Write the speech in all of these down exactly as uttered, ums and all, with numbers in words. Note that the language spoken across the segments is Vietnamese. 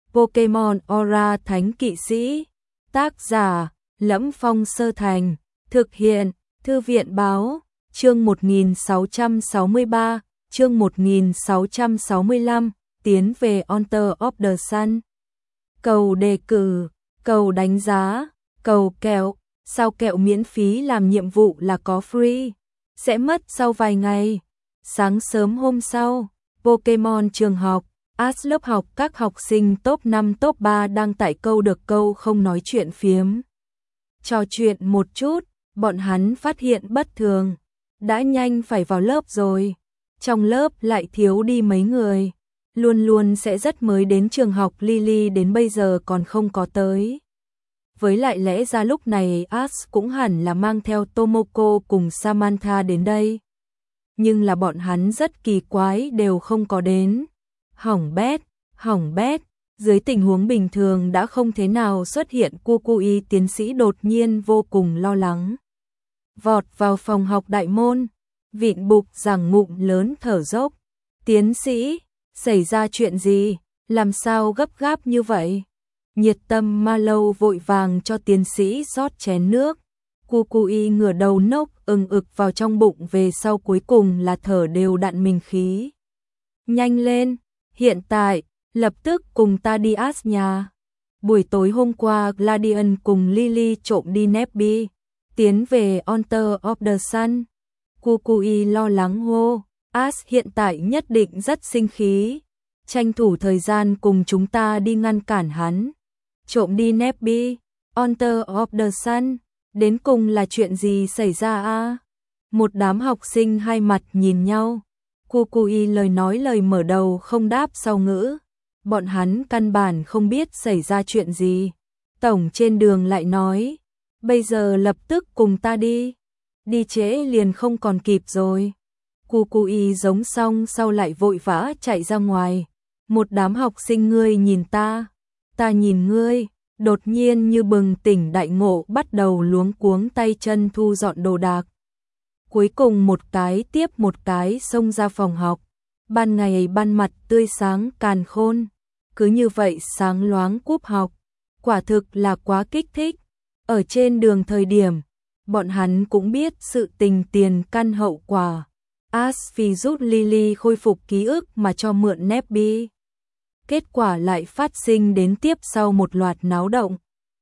Pokemon Aura Thánh Kỵ Sĩ. Tác giả: Lẫm Phong Sơ Thành. Thực hiện: Thư viện báo. Chương một nghìn sáu trăm sáu mươi ba, chương một nghìn sáu trăm sáu mươi lăm, tiến về Honor of the Sun. Cầu đề cử, cầu đánh giá, cầu kẹo. Sao kẹo miễn phí làm nhiệm vụ là có free? Sẽ mất sau vài ngày. Sáng sớm hôm sau, Pokemon trường học, Ash lớp học các học sinh top năm top ba đang tại câu được câu không nói chuyện phiếm. Trò chuyện một chút, bọn hắn phát hiện bất thường. Đã nhanh phải vào lớp rồi. Trong lớp lại thiếu đi mấy người. Luôn luôn sẽ rất mới đến trường học, Lily đến bây giờ còn không có tới. Với lại lẽ ra lúc này Ash cũng hẳn là mang theo Tomoko cùng Samantha đến đây. Nhưng là bọn hắn rất kỳ quái đều không có đến. Hỏng bét, hỏng bét, dưới tình huống bình thường đã không thế nào xuất hiện, Kukui tiến sĩ đột nhiên vô cùng lo lắng. Vọt vào phòng học đại môn, vịn bục giằng ngụm lớn thở dốc. Tiến sĩ, xảy ra chuyện gì, làm sao gấp gáp như vậy? Nhiệt tâm ma lâu vội vàng cho tiến sĩ rót chén nước. Kukui ngửa đầu nốc ừng ực vào trong bụng, về sau cuối cùng là thở đều đặn mình khí. Nhanh lên, hiện tại, lập tức cùng ta đi Ash nhà. Buổi tối hôm qua Gladian cùng Lily trộm đi Nebby, tiến về Honor of the Sun. Kukui lo lắng hô, Ash hiện tại nhất định rất sinh khí. Tranh thủ thời gian cùng chúng ta đi ngăn cản hắn. Trộm đi Nebby, Honor of the Sun, đến cùng là chuyện gì xảy ra a? Một đám học sinh hai mặt nhìn nhau. Kukui lời nói lời mở đầu không đáp sau ngữ. Bọn hắn căn bản không biết xảy ra chuyện gì. Tổng trên đường lại nói, bây giờ lập tức cùng ta đi. Đi trễ liền không còn kịp rồi. Kukui giống xong sau lại vội vã chạy ra ngoài. Một đám học sinh ngươi nhìn ta, ta nhìn ngươi, đột nhiên như bừng tỉnh đại ngộ bắt đầu luống cuống tay chân thu dọn đồ đạc. Cuối cùng một cái tiếp một cái xông ra phòng học. Ban ngày ban mặt tươi sáng càn khôn, cứ như vậy sáng loáng cúp học, quả thực là quá kích thích. Ở trên đường thời điểm, bọn hắn cũng biết sự tình tiền căn hậu quả. Ash vì giúp Lily khôi phục ký ức mà cho mượn Nebby. Kết quả lại phát sinh đến tiếp sau một loạt náo động.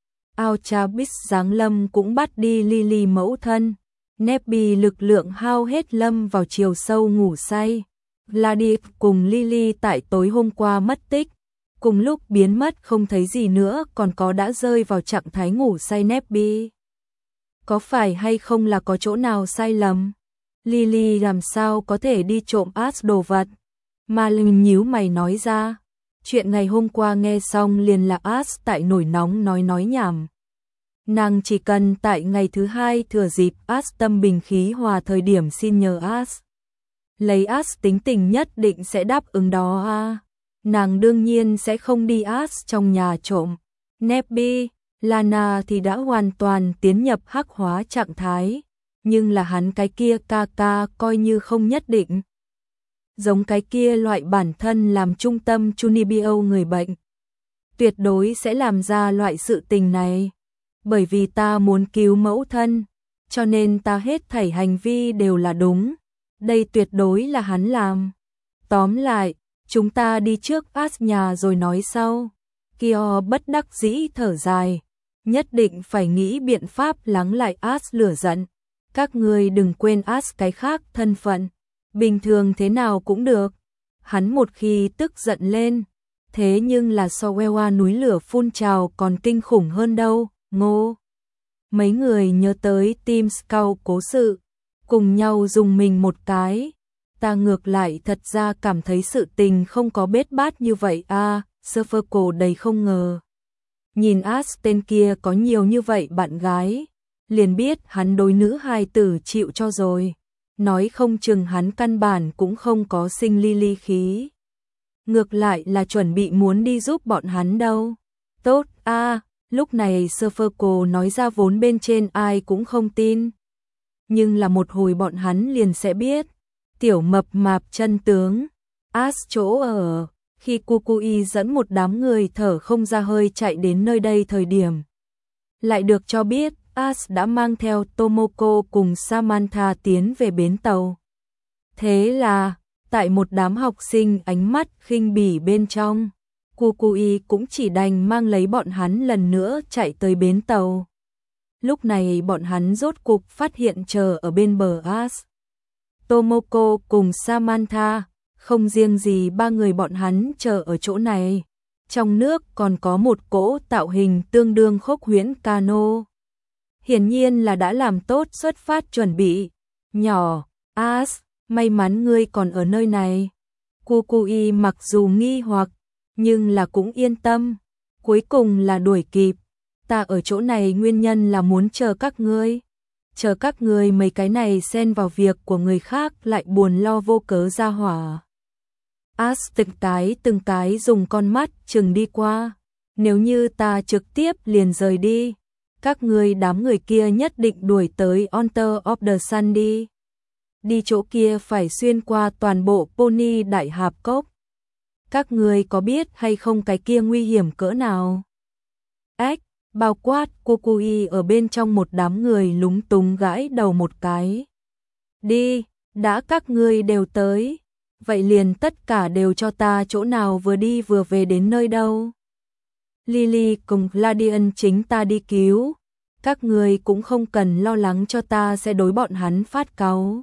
Alchabis giáng lâm cũng bắt đi Lily mẫu thân. Nebby lực lượng hao hết lâm vào chiều sâu ngủ say. Gladius cùng Lily tại tối hôm qua mất tích. Cùng lúc biến mất không thấy gì nữa, còn có đã rơi vào trạng thái ngủ say Nebby. Có phải hay không là có chỗ nào sai lầm? Lily làm sao có thể đi trộm Ash đồ vật? Marlin nhíu mày nói ra. Chuyện ngày hôm qua nghe xong liền là Ash tại nổi nóng nói nói nhảm. Nàng chỉ cần tại ngày thứ hai thừa dịp Ash tâm bình khí hòa thời điểm xin nhờ Ash. Lấy Ash tính tình nhất định sẽ đáp ứng đó à. Nàng đương nhiên sẽ không đi Ash trong nhà trộm. Nebby, Lana thì đã hoàn toàn tiến nhập hắc hóa trạng thái. Nhưng là hắn cái kia ca ca coi như không nhất định. Giống cái kia loại bản thân làm trung tâm Chunibyo người bệnh. Tuyệt đối sẽ làm ra loại sự tình này. Bởi vì ta muốn cứu mẫu thân, cho nên ta hết thảy hành vi đều là đúng. Đây tuyệt đối là hắn làm. Tóm lại, chúng ta đi trước Ash nhà rồi nói sau. Kyo bất đắc dĩ thở dài. Nhất định phải nghĩ biện pháp lắng lại Ash lửa giận. Các ngươi đừng quên Ash cái khác thân phận. Bình thường thế nào cũng được. Hắn một khi tức giận lên, thế nhưng là so Wewa núi lửa phun trào còn kinh khủng hơn đâu. Ngô. Mấy người nhớ tới Team Scout cố sự, cùng nhau dùng mình một cái. Ta ngược lại thật ra cảm thấy sự tình không có bết bát như vậy à. Surfer cổ đầy không ngờ. Nhìn Ash tên kia có nhiều như vậy bạn gái, liền biết hắn đối nữ hài tử chịu cho rồi. Nói không chừng hắn căn bản cũng không có sinh Lily khí. Ngược lại là chuẩn bị muốn đi giúp bọn hắn đâu. Tốt a à, lúc này Surfer nói ra vốn bên trên ai cũng không tin. Nhưng là một hồi bọn hắn liền sẽ biết. Tiểu mập mạp chân tướng. Ash chỗ ở. Khi Kukui dẫn một đám người thở không ra hơi chạy đến nơi đây thời điểm, lại được cho biết Ash đã mang theo Tomoko cùng Samantha tiến về bến tàu. Thế là, tại một đám học sinh ánh mắt khinh bỉ bên trong, Kukui cũng chỉ đành mang lấy bọn hắn lần nữa chạy tới bến tàu. Lúc này bọn hắn rốt cục phát hiện chờ ở bên bờ Ash, Tomoko cùng Samantha, không riêng gì ba người bọn hắn chờ ở chỗ này. Trong nước còn có một cỗ tạo hình tương đương khốc huyễn cano. Hiển nhiên là đã làm tốt xuất phát chuẩn bị. Nhỏ, Ash, may mắn ngươi còn ở nơi này. Kukui mặc dù nghi hoặc, nhưng là cũng yên tâm. Cuối cùng là đuổi kịp. Ta ở chỗ này nguyên nhân là muốn chờ các ngươi. Chờ các ngươi mấy cái này xen vào việc của người khác lại buồn lo vô cớ ra hỏa. Ash từng cái từng cái dùng con mắt chừng đi qua. Nếu như ta trực tiếp liền rời đi, các ngươi đám người kia nhất định đuổi tới Altar of the Sun đi. Đi chỗ kia phải xuyên qua toàn bộ Pony Đại Hạp Cốc. Các ngươi có biết hay không cái kia nguy hiểm cỡ nào? Ếch, bao quát Kukui ở bên trong một đám người lúng túng gãi đầu một cái. Đi, đã các ngươi đều tới. Vậy liền tất cả đều cho ta chỗ nào vừa đi vừa về đến nơi đâu. Lily cùng Gladian chính ta đi cứu. Các người cũng không cần lo lắng cho ta sẽ đối bọn hắn phát cáu.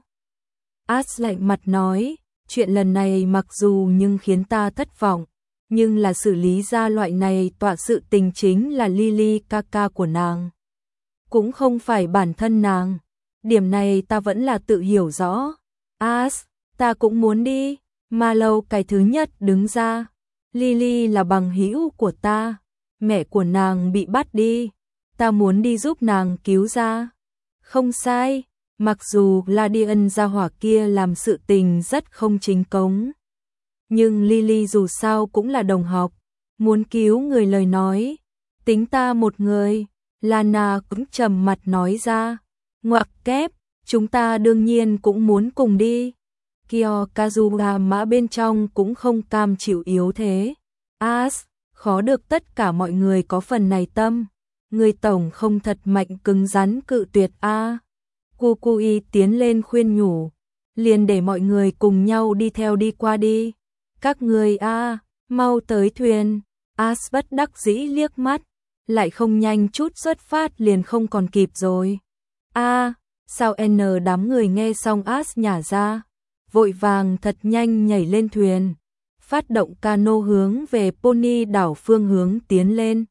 Ash lạnh mặt nói, chuyện lần này mặc dù nhưng khiến ta thất vọng, nhưng là xử lý ra loại này tọa sự tình chính là Lily ca ca của nàng. Cũng không phải bản thân nàng. Điểm này ta vẫn là tự hiểu rõ. Ash, ta cũng muốn đi. Marlowe cái thứ nhất đứng ra. Lily là bằng hữu của ta. Mẹ của nàng bị bắt đi. Ta muốn đi giúp nàng cứu ra. Không sai. Mặc dù Gladian gia hỏa kia làm sự tình rất không chính cống. Nhưng Lily dù sao cũng là đồng học. Muốn cứu người lời nói. Tính ta một người. Lana cũng trầm mặt nói ra. Ngoặc kép. Chúng ta đương nhiên cũng muốn cùng đi. Kyo Kazuha mã bên trong cũng không cam chịu yếu thế. Ash, khó được tất cả mọi người có phần này tâm. Người tổng không thật mạnh cứng rắn cự tuyệt a. À. Kukui tiến lên khuyên nhủ. Liền để mọi người cùng nhau đi theo đi qua đi. Các người a, à, mau tới thuyền. Ash bất đắc dĩ liếc mắt. Lại không nhanh chút xuất phát liền không còn kịp rồi. A, à, sao N đám người nghe xong Ash nhả ra. Vội vàng thật nhanh nhảy lên thuyền, phát động cano hướng về Pony đảo phương hướng tiến lên.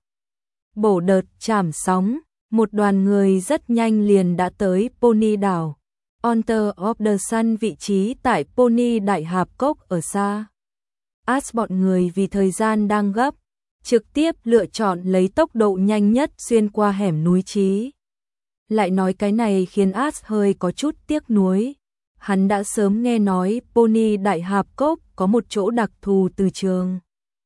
Bổ đợt chảm sóng, một đoàn người rất nhanh liền đã tới Pony đảo. Altar of the Sun vị trí tại Pony Đại Hạp Cốc ở xa. Ash bọn người vì thời gian đang gấp, trực tiếp lựa chọn lấy tốc độ nhanh nhất xuyên qua hẻm núi trí. Lại nói cái này khiến Ash hơi có chút tiếc nuối. Hắn đã sớm nghe nói Pony Đại Hạp Cốc có một chỗ đặc thù từ trường.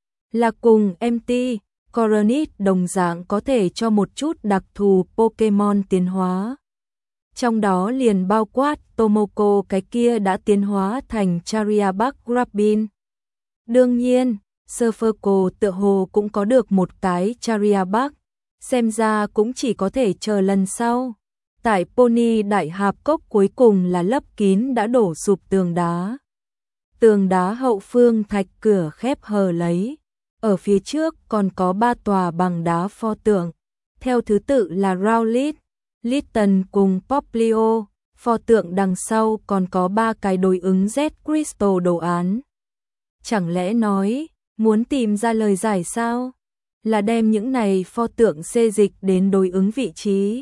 Là cùng em tê, Coronet đồng dạng có thể cho một chút đặc thù Pokemon tiến hóa. Trong đó liền bao quát Tomoko cái kia đã tiến hóa thành Charjabug Grappin. Đương nhiên, Surferco tựa hồ cũng có được một cái Charjabug, xem ra cũng chỉ có thể chờ lần sau. Tại Pony Đại Hạp Cốc cuối cùng là lấp kín đã đổ sụp tường đá. Tường đá hậu phương thạch cửa khép hờ lấy. Ở phía trước còn có ba tòa bằng đá pho tượng. Theo thứ tự là Rowlet, Litten cùng Poplio. Pho tượng đằng sau còn có ba cái đối ứng Z Crystal đồ án. Chẳng lẽ nói, muốn tìm ra lời giải sao? Là đem những này pho tượng xê dịch đến đối ứng vị trí.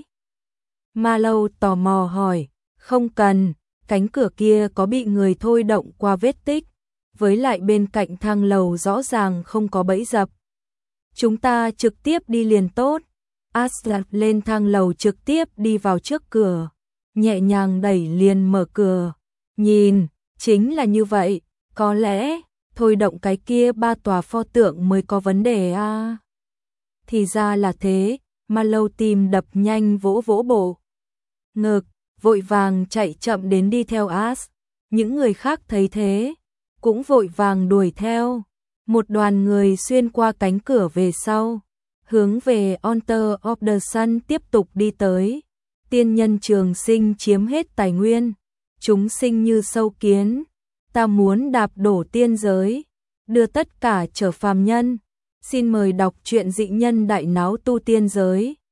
Marlowe tò mò hỏi, không cần, cánh cửa kia có bị người thôi động qua vết tích, với lại bên cạnh thang lầu rõ ràng không có bẫy dập. Chúng ta trực tiếp đi liền tốt. Aslan lên thang lầu trực tiếp đi vào trước cửa, nhẹ nhàng đẩy liền mở cửa. Nhìn, chính là như vậy, có lẽ thôi động cái kia ba tòa pho tượng mới có vấn đề a. À. Thì ra là thế, Marlowe tim đập nhanh vỗ vỗ bộ ngực, vội vàng chạy chậm đến đi theo Ash. Những người khác thấy thế, cũng vội vàng đuổi theo. Một đoàn người xuyên qua cánh cửa về sau, hướng về Altar of the Sun tiếp tục đi tới. Tiên nhân trường sinh chiếm hết tài nguyên, chúng sinh như sâu kiến, ta muốn đạp đổ tiên giới, đưa tất cả trở phàm nhân. Xin mời đọc truyện Dị Nhân Đại Náo Tu Tiên Giới.